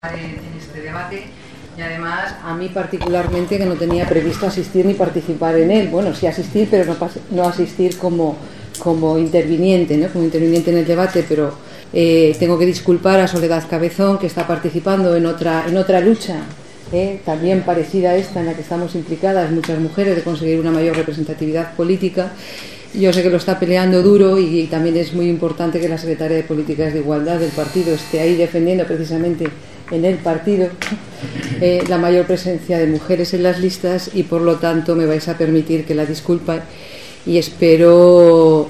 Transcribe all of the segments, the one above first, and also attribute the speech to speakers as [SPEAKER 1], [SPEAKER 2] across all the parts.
[SPEAKER 1] en este debate y además a mí particularmente, que no tenía previsto asistir ni participar en él. Bueno, sí asistir, pero no asistir como interviniente, ¿no? Como interviniente en el debate, pero tengo que disculpar a Soledad Cabezón, que está participando en otra lucha también parecida a esta, en la que estamos implicadas muchas mujeres, de conseguir una mayor representatividad política. Yo sé que lo está peleando duro y también es muy importante que la secretaria de Políticas de Igualdad del partido esté ahí defendiendo precisamente en el partido la mayor presencia de mujeres en las listas, y por lo tanto me vais a permitir que la disculpe y espero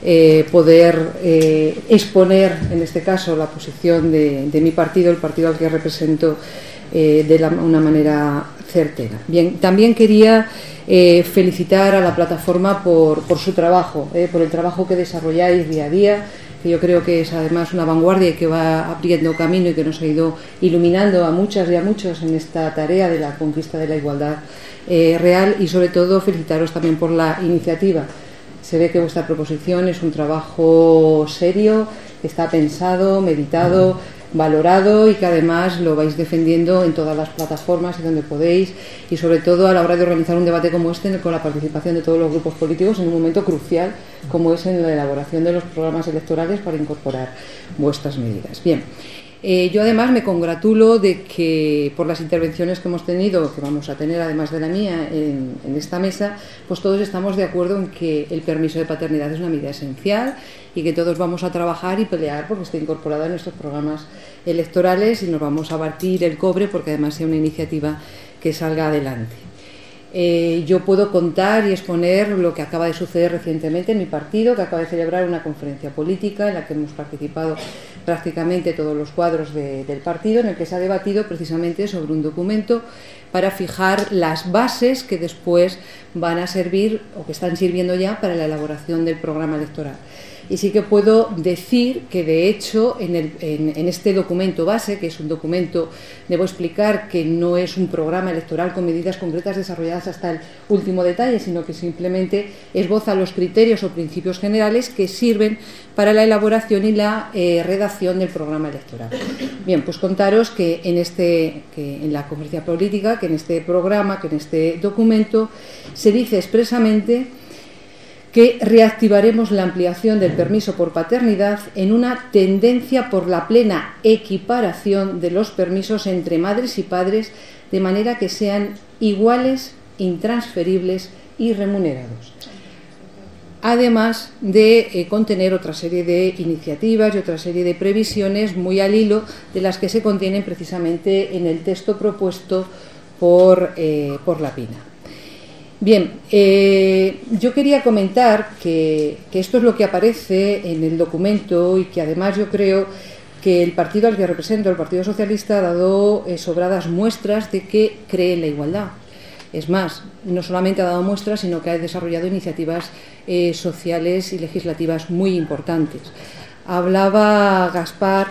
[SPEAKER 1] poder exponer en este caso la posición de mi partido, el partido al que represento, de una manera certera. Bien, también quería felicitar a la plataforma por su trabajo, por el trabajo que desarrolláis día a día, que yo creo que es además una vanguardia y que va abriendo camino y que nos ha ido iluminando a muchas y a muchos en esta tarea de la conquista de la igualdad real, y sobre todo felicitaros también por la iniciativa. Se ve que vuestra proposición es un trabajo serio, que está pensado, meditado, valorado, y que además lo vais defendiendo en todas las plataformas y donde podéis, y sobre todo a la hora de organizar un debate como este con la participación de todos los grupos políticos en un momento crucial como es en la elaboración de los programas electorales para incorporar vuestras medidas. Bien, yo además me congratulo de que por las intervenciones que hemos tenido, que vamos a tener además de la mía en esta mesa, pues todos estamos de acuerdo en que el permiso de paternidad es una medida esencial y que todos vamos a trabajar y pelear porque esté incorporada en nuestros programas electorales, y nos vamos a batir el cobre porque además sea una iniciativa que salga adelante. Yo puedo contar y exponer lo que acaba de suceder recientemente en mi partido, que acaba de celebrar una conferencia política en la que hemos participado prácticamente todos los cuadros del partido, en el que se ha debatido precisamente sobre un documento para fijar las bases que después van a servir o que están sirviendo ya para la elaboración del programa electoral. Y sí que puedo decir que, de hecho, en este documento base, que es un documento, debo explicar que no es un programa electoral con medidas concretas desarrolladas hasta el último detalle, sino que simplemente esboza los criterios o principios generales que sirven para la elaboración y la redacción del programa electoral. Bien, pues contaros que en la conferencia política, que en este programa, que en este documento, se dice expresamente que reactivaremos la ampliación del permiso por paternidad en una tendencia por la plena equiparación de los permisos entre madres y padres, de manera que sean iguales, intransferibles y remunerados. Además de contener otra serie de iniciativas y otra serie de previsiones muy al hilo de las que se contienen precisamente en el texto propuesto por la PINA. Bien, yo quería comentar que esto es lo que aparece en el documento, y que además yo creo que el partido al que represento, el Partido Socialista, ha dado sobradas muestras de que cree en la igualdad. Es más, no solamente ha dado muestras, sino que ha desarrollado iniciativas sociales y legislativas muy importantes. Hablaba Gaspar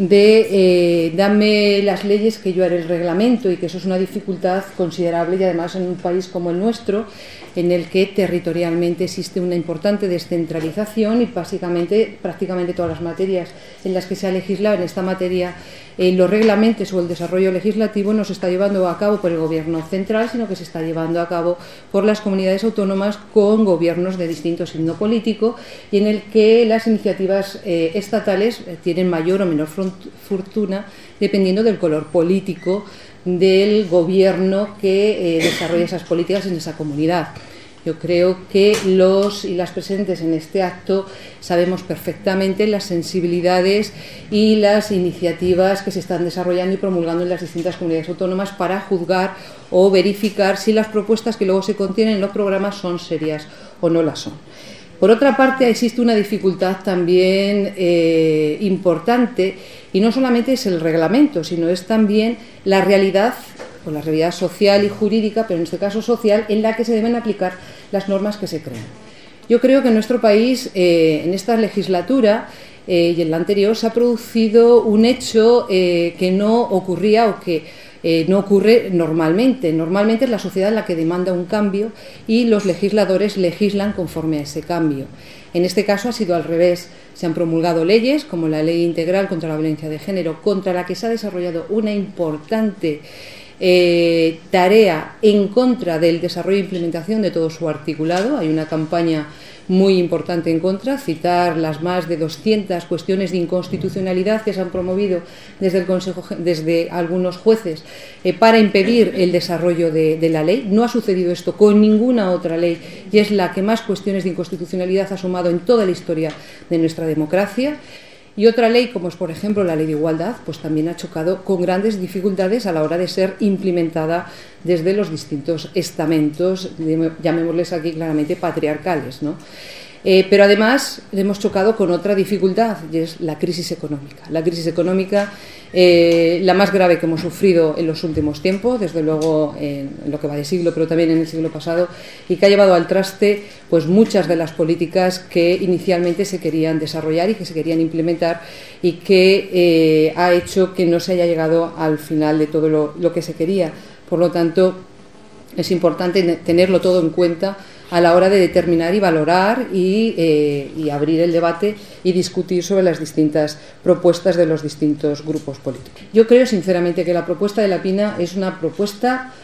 [SPEAKER 1] de dame las leyes que yo haré el reglamento, y que eso es una dificultad considerable, y además en un país como el nuestro, en el que territorialmente existe una importante descentralización, y prácticamente todas las materias en las que se ha legislado en esta materia, los reglamentos o el desarrollo legislativo no se está llevando a cabo por el Gobierno central, sino que se está llevando a cabo por las comunidades autónomas con gobiernos de distinto signo político, y en el que las iniciativas estatales tienen mayor o menor fortuna dependiendo del color político del gobierno que desarrolla esas políticas en esa comunidad. Yo creo que los y las presentes en este acto sabemos perfectamente las sensibilidades y las iniciativas que se están desarrollando y promulgando en las distintas comunidades autónomas para juzgar o verificar si las propuestas que luego se contienen en los programas son serias o no las son. Por otra parte, existe una dificultad también importante, y no solamente es el reglamento, sino es también la realidad, o la realidad social y jurídica, pero en este caso social, en la que se deben aplicar las normas que se crean. Yo creo que en nuestro país, en esta legislatura y en la anterior, se ha producido un hecho que no ocurría, o que No ocurre normalmente. Normalmente es la sociedad la que demanda un cambio y los legisladores legislan conforme a ese cambio. En este caso ha sido al revés. Se han promulgado leyes como la Ley Integral contra la Violencia de Género, contra la que se ha desarrollado una importante tarea en contra del desarrollo e implementación de todo su articulado. Hay una campaña muy importante en contra, citar las más de 200 cuestiones de inconstitucionalidad que se han promovido desde el Consejo, desde algunos jueces para impedir el desarrollo de la ley. No ha sucedido esto con ninguna otra ley y es la que más cuestiones de inconstitucionalidad ha sumado en toda la historia de nuestra democracia. Y otra ley, como es por ejemplo la Ley de Igualdad, pues también ha chocado con grandes dificultades a la hora de ser implementada desde los distintos estamentos, llamémosles aquí claramente patriarcales, ¿no? Pero además hemos chocado con otra dificultad, y es la crisis económica. La crisis económica, la más grave que hemos sufrido en los últimos tiempos, desde luego en lo que va de siglo, pero también en el siglo pasado, y que ha llevado al traste pues muchas de las políticas que inicialmente se querían desarrollar y que se querían implementar, y que ha hecho que no se haya llegado al final de todo lo que se quería. Por lo tanto, es importante tenerlo todo en cuenta a la hora de determinar y valorar y abrir el debate y discutir sobre las distintas propuestas de los distintos grupos políticos. Yo creo sinceramente que la propuesta de La Pina es una propuesta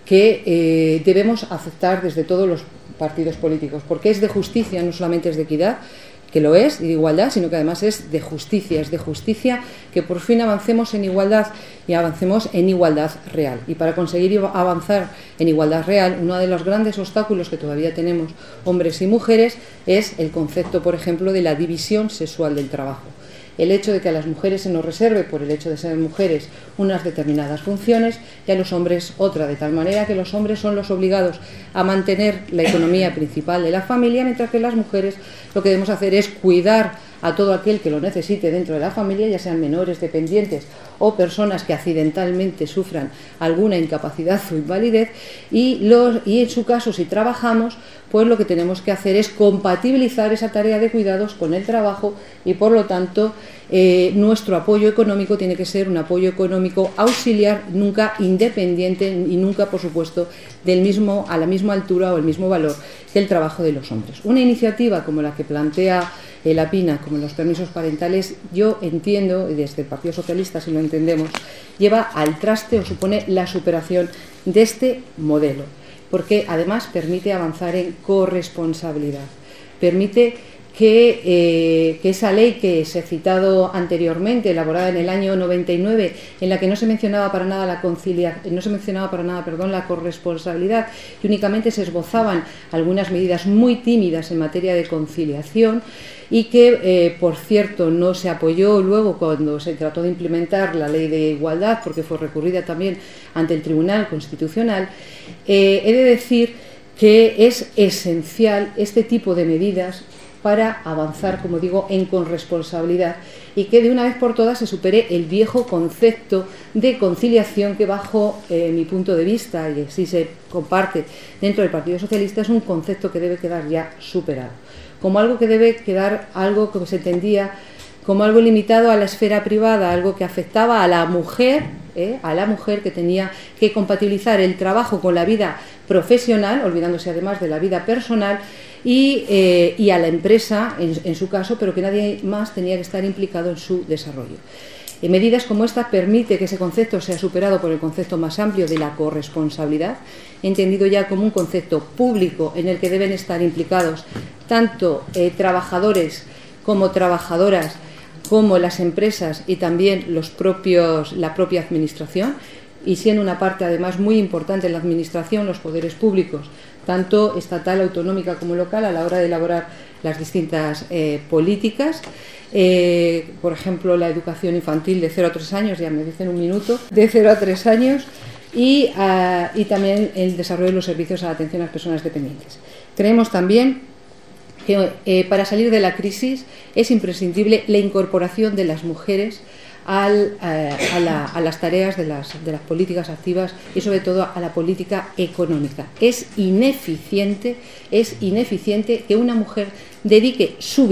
[SPEAKER 1] que debemos aceptar desde todos los partidos políticos, porque es de justicia, no solamente es de equidad, que lo es, y de igualdad, sino que además es de justicia que por fin avancemos en igualdad y avancemos en igualdad real. Y para conseguir avanzar en igualdad real, uno de los grandes obstáculos que todavía tenemos hombres y mujeres es el concepto, por ejemplo, de la división sexual del trabajo. El hecho de que a las mujeres se nos reserve, por el hecho de ser mujeres, unas determinadas funciones y a los hombres otra, de tal manera que los hombres son los obligados a mantener la economía principal de la familia, mientras que las mujeres lo que debemos hacer es cuidar a todo aquel que lo necesite dentro de la familia, ya sean menores, dependientes o personas que accidentalmente sufran alguna incapacidad o invalidez, y en su caso, si trabajamos, pues lo que tenemos que hacer es compatibilizar esa tarea de cuidados con el trabajo, y por lo tanto nuestro apoyo económico tiene que ser un apoyo económico auxiliar, nunca independiente y nunca, por supuesto, a la misma altura o el mismo valor que el trabajo de los hombres. Una iniciativa como la que plantea La Pina, como los permisos parentales, yo entiendo, y desde el Partido Socialista si lo entendemos, lleva al traste o supone la superación de este modelo, porque además permite avanzar en corresponsabilidad, permite que esa ley que se ha citado anteriormente, elaborada en el año 99, en la que no se mencionaba para nada la corresponsabilidad y únicamente se esbozaban algunas medidas muy tímidas en materia de conciliación, y que, por cierto, no se apoyó luego cuando se trató de implementar la Ley de Igualdad, porque fue recurrida también ante el Tribunal Constitucional. He de decir que es esencial este tipo de medidas para avanzar, como digo, en corresponsabilidad, y que de una vez por todas se supere el viejo concepto de conciliación que, bajo mi punto de vista, y así se comparte dentro del Partido Socialista, es un concepto que debe quedar ya superado, como algo que debe quedar, algo que se entendía como algo limitado a la esfera privada, algo que afectaba a la mujer que tenía que compatibilizar el trabajo con la vida profesional, olvidándose además de la vida personal, y a la empresa en su caso, pero que nadie más tenía que estar implicado en su desarrollo. Medidas como esta permite que ese concepto sea superado por el concepto más amplio de la corresponsabilidad, entendido ya como un concepto público en el que deben estar implicados tanto trabajadores como trabajadoras, como las empresas y también la propia administración, y siendo una parte además muy importante en la administración los poderes públicos, tanto estatal, autonómica como local, a la hora de elaborar las distintas políticas. Por ejemplo, la educación infantil de 0 a 3 años, ya me dicen un minuto, de 0 a 3 años, y también el desarrollo de los servicios a la atención a las personas dependientes. Creemos también que para salir de la crisis es imprescindible la incorporación de las mujeres a las tareas de las políticas activas y sobre todo a la política económica. Es ineficiente que una mujer dedique su vida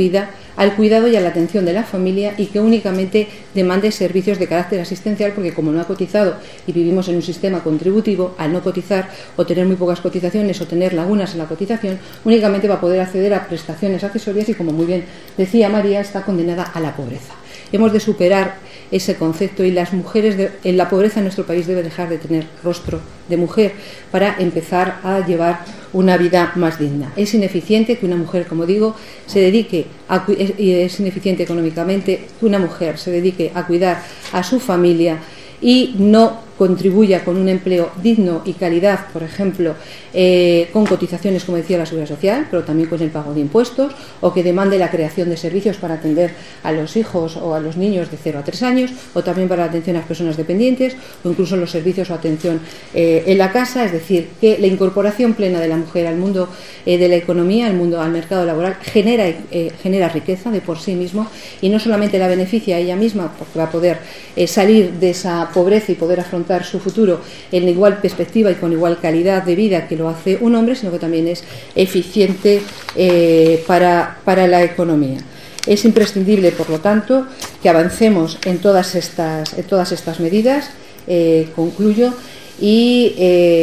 [SPEAKER 1] al cuidado y a la atención de la familia y que únicamente demande servicios de carácter asistencial, porque como no ha cotizado y vivimos en un sistema contributivo, al no cotizar o tener muy pocas cotizaciones o tener lagunas en la cotización, únicamente va a poder acceder a prestaciones accesorias y, como muy bien decía María, está condenada a la pobreza. Hemos de superar ese concepto y las mujeres en la pobreza en nuestro país debe dejar de tener rostro de mujer para empezar a llevar una vida más digna. Es ineficiente que una mujer, como digo, y es ineficiente económicamente que una mujer se dedique a cuidar a su familia y no contribuya con un empleo digno y calidad, por ejemplo, con cotizaciones, como decía, la Seguridad Social, pero también con el pago de impuestos, o que demande la creación de servicios para atender a los hijos o a los niños de 0 a 3 años, o también para la atención a las personas dependientes, o incluso los servicios o atención en la casa. Es decir, que la incorporación plena de la mujer al mundo de la economía, al mercado laboral, genera riqueza de por sí mismo, y no solamente la beneficia a ella misma, porque va a poder salir de esa pobreza y poder afrontar su futuro en igual perspectiva y con igual calidad de vida que lo hace un hombre, sino que también es eficiente para la economía. Es imprescindible, por lo tanto, que avancemos en todas estas medidas. Concluyo y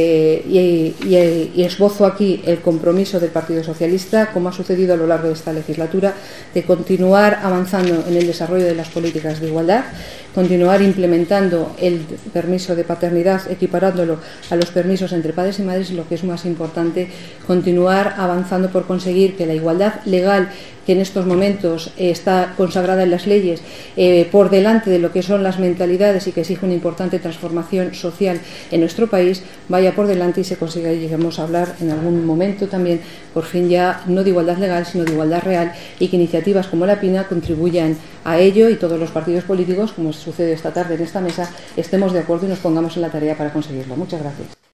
[SPEAKER 1] esbozo aquí el compromiso del Partido Socialista, como ha sucedido a lo largo de esta legislatura, de continuar avanzando en el desarrollo de las políticas de igualdad, continuar implementando el permiso de paternidad, equiparándolo a los permisos entre padres y madres, y, lo que es más importante, continuar avanzando por conseguir que la igualdad legal, que en estos momentos está consagrada en las leyes, por delante de lo que son las mentalidades y que exige una importante transformación social en nuestro país, vaya por delante y se consiga y lleguemos a hablar en algún momento también, por fin, ya no de igualdad legal, sino de igualdad real, y que iniciativas como la PINA contribuyan a ello, y todos los partidos políticos, como sucede esta tarde en esta mesa, estemos de acuerdo y nos pongamos en la tarea para conseguirlo. Muchas gracias.